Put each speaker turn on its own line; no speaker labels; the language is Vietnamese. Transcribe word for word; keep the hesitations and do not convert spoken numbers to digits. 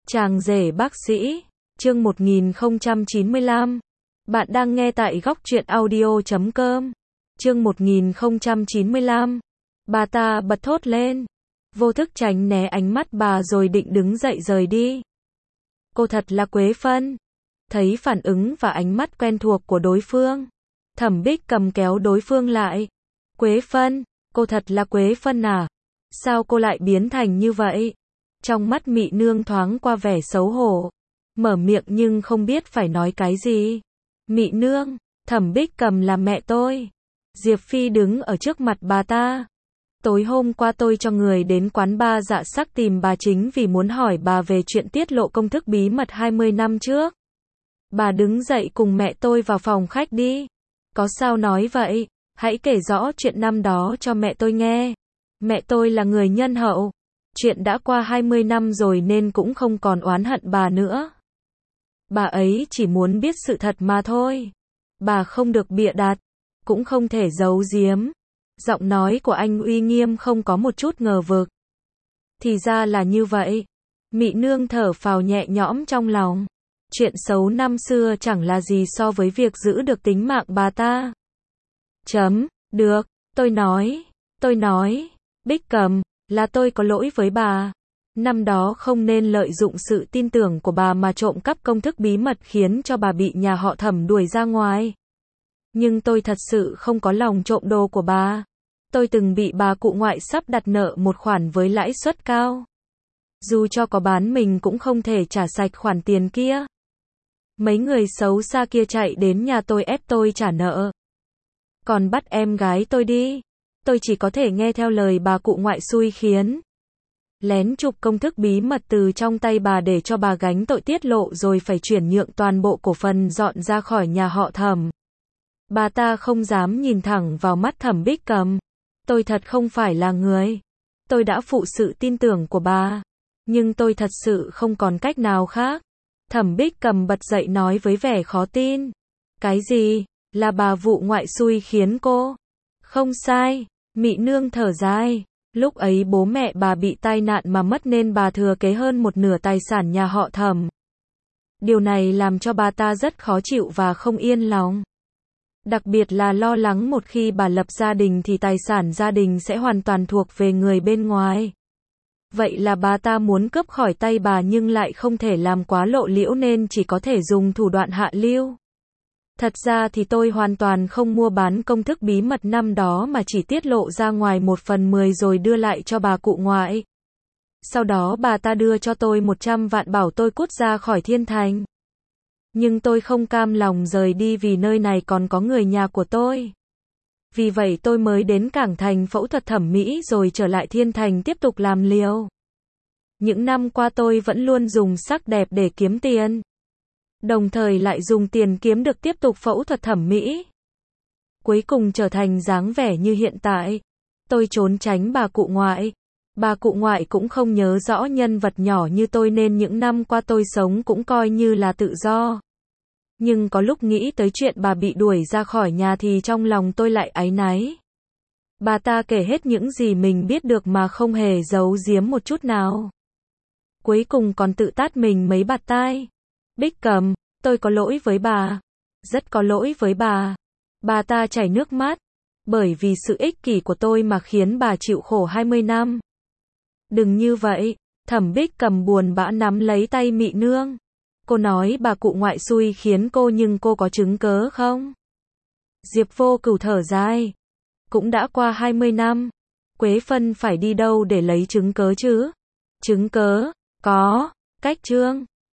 Chàng rể bác sĩ, chương một nghìn không trăm chín mươi lăm. Bạn đang nghe tại góc truyện audio chấm com. Chương một nghìn không trăm chín mươi lăm. Bà ta bật thốt lên, vô thức tránh né ánh mắt bà rồi định đứng dậy rời đi. Cô thật là Quế Phân. Thấy phản ứng và ánh mắt quen thuộc của đối phương, Thẩm Bích cầm kéo đối phương lại. Quế Phân, cô thật là Quế Phân à? Sao cô lại biến thành như vậy? Trong mắt Mị Nương thoáng qua vẻ xấu hổ, mở miệng nhưng không biết phải nói cái gì. Mị Nương, Thẩm Bích cầm là mẹ tôi. Diệp Phi đứng ở trước mặt bà ta. Tối hôm qua tôi cho người đến quán bar Dạ Sắc tìm bà chính vì muốn hỏi bà về chuyện tiết lộ công thức bí mật hai mươi năm trước. Bà đứng dậy cùng mẹ tôi vào phòng khách đi. Có sao nói vậy? Hãy kể rõ chuyện năm đó cho mẹ tôi nghe. Mẹ tôi là người nhân hậu. Chuyện đã qua hai mươi năm rồi nên cũng không còn oán hận bà nữa. Bà ấy chỉ muốn biết sự thật mà thôi. Bà không được bịa đặt, cũng không thể giấu giếm. Giọng nói của anh uy nghiêm không có một chút ngờ vực. Thì ra là như vậy. Mị Nương thở phào nhẹ nhõm trong lòng. Chuyện xấu năm xưa chẳng là gì so với việc giữ được tính mạng bà ta. Chấm, được, tôi nói, tôi nói, Bích Cầm, là tôi có lỗi với bà. Năm đó không nên lợi dụng sự tin tưởng của bà mà trộm cắp công thức bí mật khiến cho bà bị nhà họ Thẩm đuổi ra ngoài. Nhưng tôi thật sự không có lòng trộm đồ của bà. Tôi từng bị bà cụ ngoại sắp đặt nợ một khoản với lãi suất cao. Dù cho có bán mình cũng không thể trả sạch khoản tiền kia. Mấy người xấu xa kia chạy đến nhà tôi ép tôi trả nợ. Còn bắt em gái tôi đi. Tôi chỉ có thể nghe theo lời bà cụ ngoại xui khiến. Lén chụp công thức bí mật từ trong tay bà để cho bà gánh tội tiết lộ rồi phải chuyển nhượng toàn bộ cổ phần dọn ra khỏi nhà họ Thẩm. Bà ta không dám nhìn thẳng vào mắt Thẩm Bích Cầm. Tôi thật không phải là người. Tôi đã phụ sự tin tưởng của bà. Nhưng tôi thật sự không còn cách nào khác. Thẩm Bích Cầm bật dậy nói với vẻ khó tin. Cái gì? Là bà vụ ngoại xui khiến cô? Không sai. Mị Nương thở dài. Lúc ấy bố mẹ bà bị tai nạn mà mất nên bà thừa kế hơn một nửa tài sản nhà họ Thẩm. Điều này làm cho bà ta rất khó chịu và không yên lòng. Đặc biệt là lo lắng một khi bà lập gia đình thì tài sản gia đình sẽ hoàn toàn thuộc về người bên ngoài. Vậy là bà ta muốn cướp khỏi tay bà nhưng lại không thể làm quá lộ liễu nên chỉ có thể dùng thủ đoạn hạ lưu. Thật ra thì tôi hoàn toàn không mua bán công thức bí mật năm đó mà chỉ tiết lộ ra ngoài một phần mười rồi đưa lại cho bà cụ ngoại. Sau đó bà ta đưa cho tôi một trăm vạn bảo tôi cút ra khỏi Thiên Thành. Nhưng tôi không cam lòng rời đi vì nơi này còn có người nhà của tôi. Vì vậy tôi mới đến Cảng Thành phẫu thuật thẩm mỹ rồi trở lại Thiên Thành tiếp tục làm liều. Những năm qua tôi vẫn luôn dùng sắc đẹp để kiếm tiền. Đồng thời lại dùng tiền kiếm được tiếp tục phẫu thuật thẩm mỹ. Cuối cùng trở thành dáng vẻ như hiện tại. Tôi trốn tránh bà cụ ngoại. Bà cụ ngoại cũng không nhớ rõ nhân vật nhỏ như tôi nên những năm qua tôi sống cũng coi như là tự do. Nhưng có lúc nghĩ tới chuyện bà bị đuổi ra khỏi nhà thì trong lòng tôi lại áy náy. Bà ta kể hết những gì mình biết được mà không hề giấu giếm một chút nào. Cuối cùng còn tự tát mình mấy bạt tai. Bích Cầm, tôi có lỗi với bà. Rất có lỗi với bà. Bà ta chảy nước mắt. Bởi vì sự ích kỷ của tôi mà khiến bà chịu khổ hai mươi năm. Đừng như vậy. Thẩm Bích Cầm buồn bã nắm lấy tay Mị Nương. Cô nói bà cụ ngoại xui khiến cô nhưng cô có chứng cớ không? Diệp Vô Cửu thở dài. Cũng đã qua hai mươi năm. Quế Phân phải đi đâu để lấy chứng cớ chứ? Chứng cớ? Có. Cách trương.